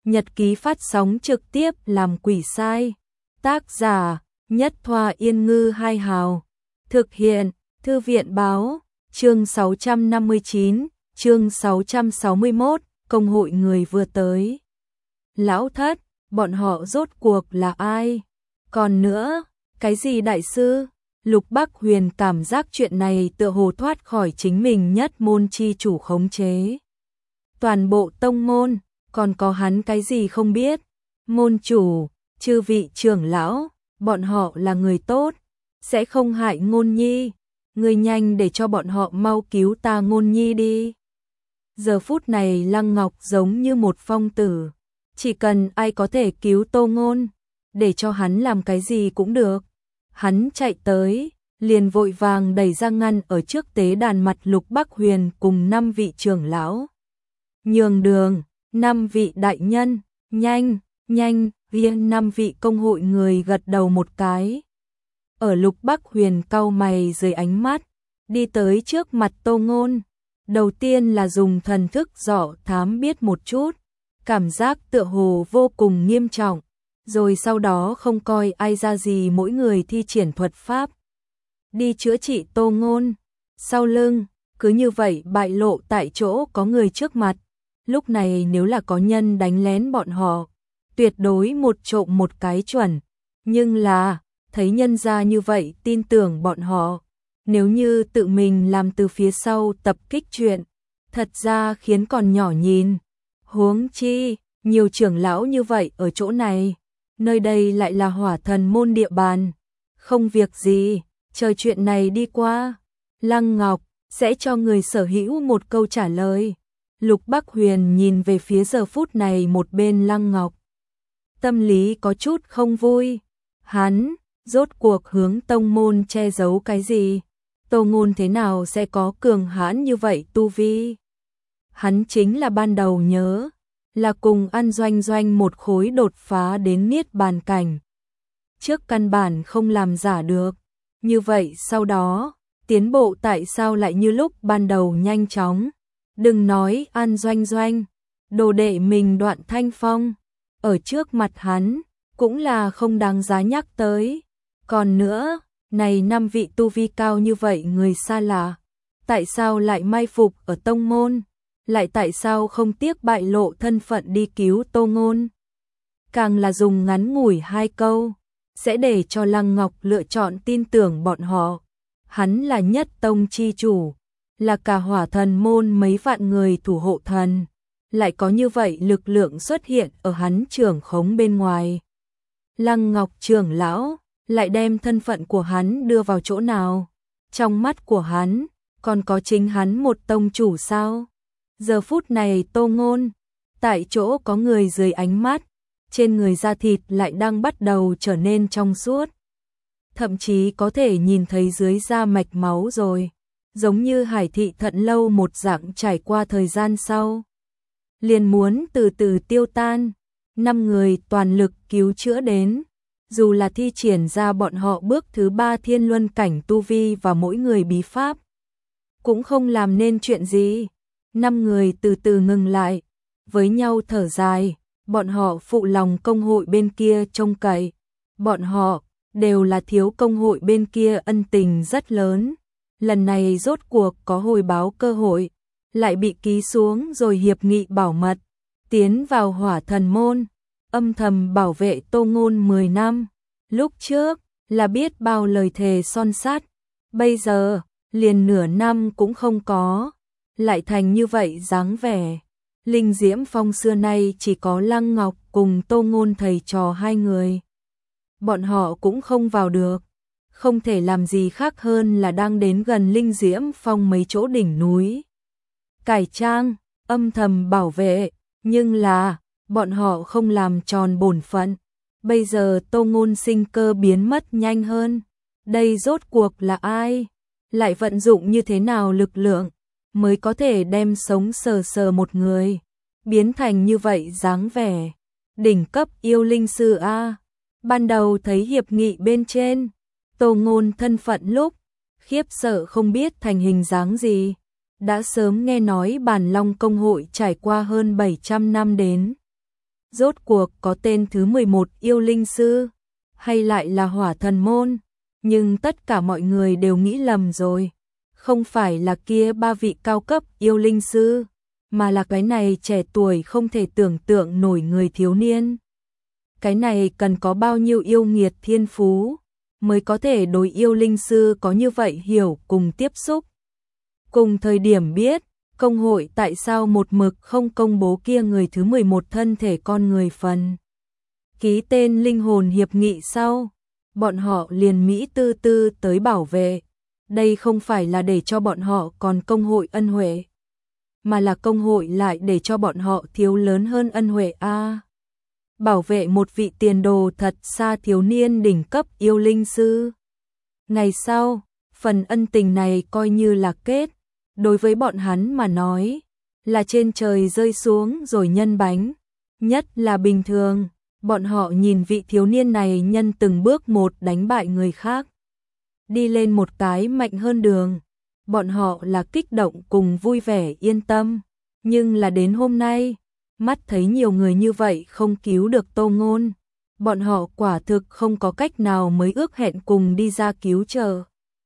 nhật ký phát sóng trực tiếp làm quỷ sai. Tác giả, Nhất Thoa Yên Ngư Hai Hào. Thực hiện, Thư viện Báo. Chương 659, chương 661, công hội người vừa tới. Lão thất, bọn họ rốt cuộc là ai? Còn nữa, cái gì đại sư? Lục Bắc Huyền cảm giác chuyện này tựa hồ thoát khỏi chính mình nhất môn chi chủ khống chế. Toàn bộ tông môn, còn có hắn cái gì không biết? Môn chủ, chư vị trưởng lão, bọn họ là người tốt, sẽ không hại Ngôn Nhi. Người nhanh để cho bọn họ mau cứu ta Ngôn Nhi đi. Giờ phút này Lăng Ngọc giống như một phong tử. Chỉ cần ai có thể cứu Tô Ngôn, để cho hắn làm cái gì cũng được. Hắn chạy tới, liền vội vàng đẩy ra ngăn ở trước tế đàn mặt Lục Bắc Huyền cùng 5 vị trưởng lão. Nhường đường, 5 vị đại nhân, nhanh, nhanh, viên 5 vị công hội người gật đầu một cái. Ở Lục Bắc Huyền cau mày dưới ánh mắt, đi tới trước mặt Tô Ngôn. Đầu tiên là dùng thần thức dò thám biết một chút, cảm giác tựa hồ vô cùng nghiêm trọng, rồi sau đó không coi ai ra gì mỗi người thi triển thuật pháp. Đi chữa trị Tô Ngôn, sau lưng, cứ như vậy bại lộ tại chỗ có người trước mặt. Lúc này nếu là có nhân đánh lén bọn họ, tuyệt đối một trộm một cái chuẩn. Nhưng là, thấy nhân ra như vậy tin tưởng bọn họ. Nếu như tự mình làm từ phía sau tập kích chuyện, thật ra khiến còn nhỏ nhìn. Huống chi, nhiều trưởng lão như vậy ở chỗ này, nơi đây lại là Hỏa Thần môn địa bàn. Không việc gì, chờ chuyện này đi qua, Lăng Ngọc sẽ cho người sở hữu một câu trả lời. Lục Bắc Huyền nhìn về phía giờ phút này một bên Lăng Ngọc. Tâm lý có chút không vui. Hắn, rốt cuộc hướng tông môn che giấu cái gì? Tô Ngôn thế nào sẽ có cường hãn như vậy tu vi? Hắn chính là ban đầu nhớ, là cùng An Doanh Doanh một khối đột phá đến niết bàn cảnh. Trước căn bản không làm giả được. Như vậy sau đó, tiến bộ tại sao lại như lúc ban đầu nhanh chóng? Đừng nói An Doanh Doanh, đồ đệ mình Đoạn Thanh Phong, ở trước mặt hắn, cũng là không đáng giá nhắc tới. Còn nữa, này 5 vị tu vi cao như vậy người xa lạ, tại sao lại mai phục ở tông môn? Lại tại sao không tiếc bại lộ thân phận đi cứu Tô Ngôn? Càng là dùng ngắn ngủi 2 câu, sẽ để cho Lăng Ngọc lựa chọn tin tưởng bọn họ. Hắn là nhất tông chi chủ, là cả Hỏa Thần môn mấy vạn người thủ hộ thần, lại có như vậy lực lượng xuất hiện ở hắn trưởng khống bên ngoài. Lăng Ngọc trưởng lão lại đem thân phận của hắn đưa vào chỗ nào? Trong mắt của hắn, còn có chính hắn một tông chủ sao? Giờ phút này Tô Ngôn, tại chỗ có người dưới ánh mắt, trên người da thịt lại đang bắt đầu trở nên trong suốt. Thậm chí có thể nhìn thấy dưới da mạch máu rồi, giống như hải thị thận lâu một dạng trải qua thời gian sau. Liền muốn từ từ tiêu tan, 5 người toàn lực cứu chữa đến. Dù là thi triển ra bọn họ bước thứ 3 thiên luân cảnh tu vi và mỗi người bí pháp, cũng không làm nên chuyện gì. 5 người từ từ ngừng lại, với nhau thở dài, bọn họ phụ lòng công hội bên kia trông cậy. Bọn họ đều là thiếu công hội bên kia ân tình rất lớn. Lần này rốt cuộc có hồi báo cơ hội, lại bị ký xuống rồi hiệp nghị bảo mật, tiến vào Hỏa Thần môn, âm thầm bảo vệ Tô Ngôn 10 năm. Lúc trước là biết bao lời thề son sắt, bây giờ liền nửa năm cũng không có, lại thành như vậy dáng vẻ. Linh Diễm Phong xưa nay chỉ có Lăng Ngọc cùng Tô Ngôn thầy trò 2 người. Bọn họ cũng không vào được, không thể làm gì khác hơn là đang đến gần Linh Diễm Phong mấy chỗ đỉnh núi. Cải trang, âm thầm bảo vệ, nhưng là, bọn họ không làm tròn bổn phận. Bây giờ Tô Ngôn sinh cơ biến mất nhanh hơn. Đây rốt cuộc là ai? Lại vận dụng như thế nào lực lượng, mới có thể đem sống sờ sờ một người, biến thành như vậy dáng vẻ. Đỉnh cấp yêu linh sư A. Ban đầu thấy hiệp nghị bên trên, Tô Ngôn thân phận lúc, khiếp sợ không biết thành hình dáng gì. Đã sớm nghe nói Bản Long công hội trải qua hơn 700 năm đến Rốt cuộc có tên thứ 11 yêu linh sư, hay lại là hỏa thần môn, nhưng tất cả mọi người đều nghĩ lầm rồi. Không phải là kia ba vị cao cấp yêu linh sư, mà là cái này trẻ tuổi không thể tưởng tượng nổi người thiếu niên. Cái này cần có bao nhiêu yêu nghiệt thiên phú, mới có thể đối yêu linh sư có như vậy hiểu cùng tiếp xúc. Cùng thời điểm biết, công hội tại sao một mực không công bố kia người thứ 11 thân thể con người phần. Ký tên linh hồn hiệp nghị sau, bọn họ liền Mỹ tư tư tới bảo vệ. Đây không phải là để cho bọn họ còn công hội ân huệ, mà là công hội lại để cho bọn họ thiếu lớn hơn ân huệ a. Bảo vệ một vị tiền đồ thật xa thiếu niên đỉnh cấp yêu linh sư. Ngày sau, phần ân tình này coi như là kết, đối với bọn hắn mà nói, là trên trời rơi xuống rồi nhân bánh. Nhất là bình thường, bọn họ nhìn vị thiếu niên này nhân từng bước một đánh bại người khác, đi lên một cái mạnh hơn đường. Bọn họ là kích động cùng vui vẻ yên tâm, nhưng là đến hôm nay, mắt thấy nhiều người như vậy không cứu được Tô Ngôn, bọn họ quả thực không có cách nào mới ước hẹn cùng đi ra cứu trợ.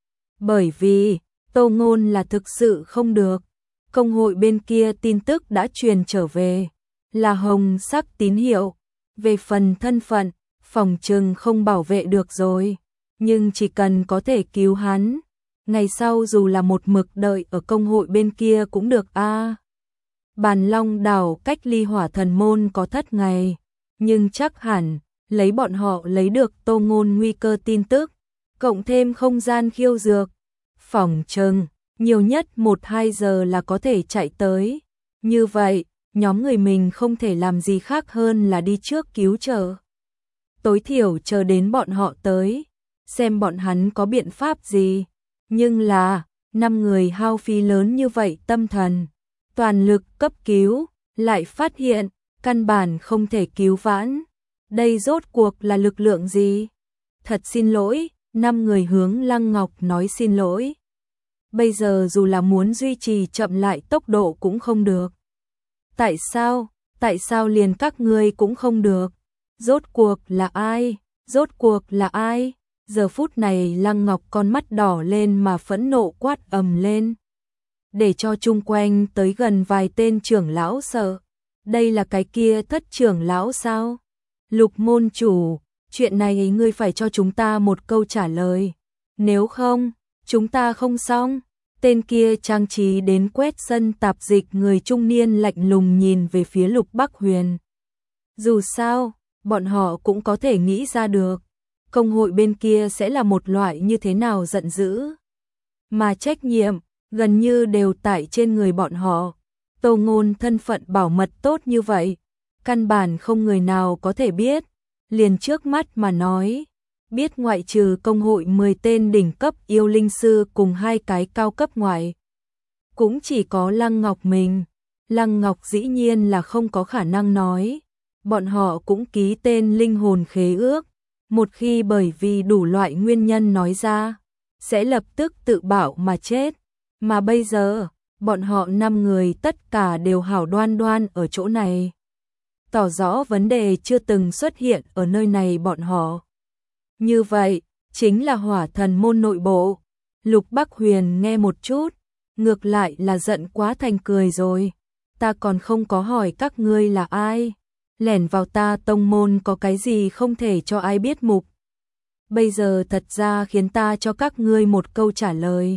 Bởi vì, Tô Ngôn là thực sự không được, công hội bên kia tin tức đã truyền trở về, là hồng sắc tín hiệu, về phần thân phận, phòng trừng không bảo vệ được rồi, nhưng chỉ cần có thể cứu hắn, ngày sau dù là một mực đợi ở công hội bên kia cũng được a. Bàn Long đảo cách ly hỏa thần môn có thất ngày, nhưng chắc hẳn, lấy bọn họ lấy được Tô Ngôn nguy cơ tin tức, cộng thêm không gian khiêu dược, phỏng chừng, nhiều nhất 1-2 giờ là có thể chạy tới. Như vậy, nhóm người mình không thể làm gì khác hơn là đi trước cứu trợ. Tối thiểu chờ đến bọn họ tới, xem bọn hắn có biện pháp gì. Nhưng là, 5 người hao phí lớn như vậy tâm thần, toàn lực cấp cứu, lại phát hiện, căn bản không thể cứu vãn. Đây rốt cuộc là lực lượng gì? Thật xin lỗi, 5 người hướng Lăng Ngọc nói xin lỗi. Bây giờ dù là muốn duy trì chậm lại tốc độ cũng không được. Tại sao? Tại sao liền các ngươi cũng không được? Rốt cuộc là ai? Rốt cuộc là ai? Giờ phút này Lăng Ngọc con mắt đỏ lên mà phẫn nộ quát ầm lên, để cho chung quanh tới gần vài tên trưởng lão sợ. Đây là cái kia thất trưởng lão sao? Lục môn chủ, chuyện này ngươi phải cho chúng ta một câu trả lời. Nếu không, chúng ta không xong. Tên kia trang trí đến quét sân tạp dịch người trung niên lạnh lùng nhìn về phía Lục Bắc Huyền. Dù sao, bọn họ cũng có thể nghĩ ra được, công hội bên kia sẽ là một loại như thế nào giận dữ. Mà trách nhiệm, gần như đều tại trên người bọn họ. Tô Ngôn thân phận bảo mật tốt như vậy, căn bản không người nào có thể biết. Liền trước mắt mà nói, biết ngoại trừ công hội 10 tên đỉnh cấp yêu linh sư cùng 2 cái cao cấp ngoại, cũng chỉ có Lăng Ngọc mình. Lăng Ngọc dĩ nhiên là không có khả năng nói. Bọn họ cũng ký tên linh hồn khế ước, một khi bởi vì đủ loại nguyên nhân nói ra, sẽ lập tức tự bảo mà chết. Mà bây giờ, bọn họ 5 người tất cả đều hảo đoan đoan ở chỗ này, tỏ rõ vấn đề chưa từng xuất hiện ở nơi này bọn họ. Như vậy, chính là hỏa thần môn nội bộ. Lục Bắc Huyền nghe một chút, ngược lại là giận quá thành cười rồi. Ta còn không có hỏi các ngươi là ai, lẻn vào ta tông môn có cái gì không thể cho ai biết mục. Bây giờ thật ra khiến ta cho các ngươi một câu trả lời.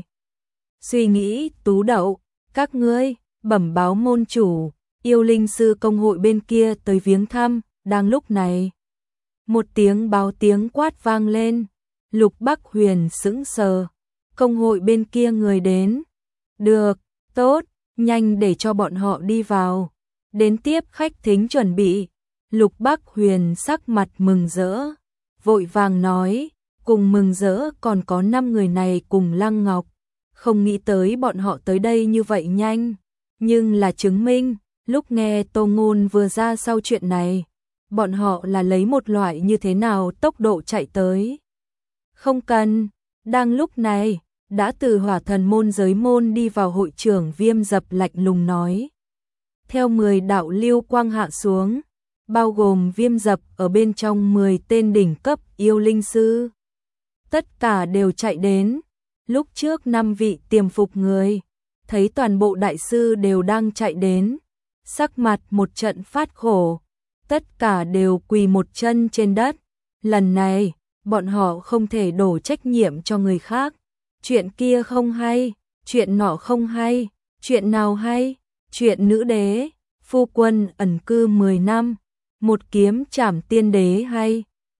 Suy nghĩ tú đậu, các ngươi, bẩm báo môn chủ, yêu linh sư công hội bên kia tới viếng thăm. Đang lúc này, một tiếng báo tiếng quát vang lên. Lục Bắc Huyền sững sờ, công hội bên kia người đến. Được, tốt, nhanh để cho bọn họ đi vào. Đến tiếp khách thính chuẩn bị. Lục Bắc Huyền sắc mặt mừng rỡ, vội vàng nói, cùng mừng rỡ còn có 5 người này cùng Lăng Ngọc. Không nghĩ tới bọn họ tới đây như vậy nhanh, nhưng là chứng minh, lúc nghe Tô Ngôn vừa ra sau chuyện này, bọn họ là lấy một loại như thế nào tốc độ chạy tới. Không cần, đang lúc này, đã từ hỏa thần môn giới môn đi vào hội trưởng Viêm Dập lạnh lùng nói. Theo 10 đạo lưu quang hạ xuống, bao gồm Viêm Dập ở bên trong 10 tên đỉnh cấp yêu linh sư. Tất cả đều chạy đến. Lúc trước 5 vị tiềm phục người, thấy toàn bộ đại sư đều đang chạy đến, sắc mặt một trận phát khổ, tất cả đều quỳ một chân trên đất. Lần này, bọn họ không thể đổ trách nhiệm cho người khác. Chuyện kia không hay, chuyện nọ không hay, chuyện nào hay? Chuyện nữ đế, phu quân ẩn cư 10 năm, một kiếm trảm tiên đế hay?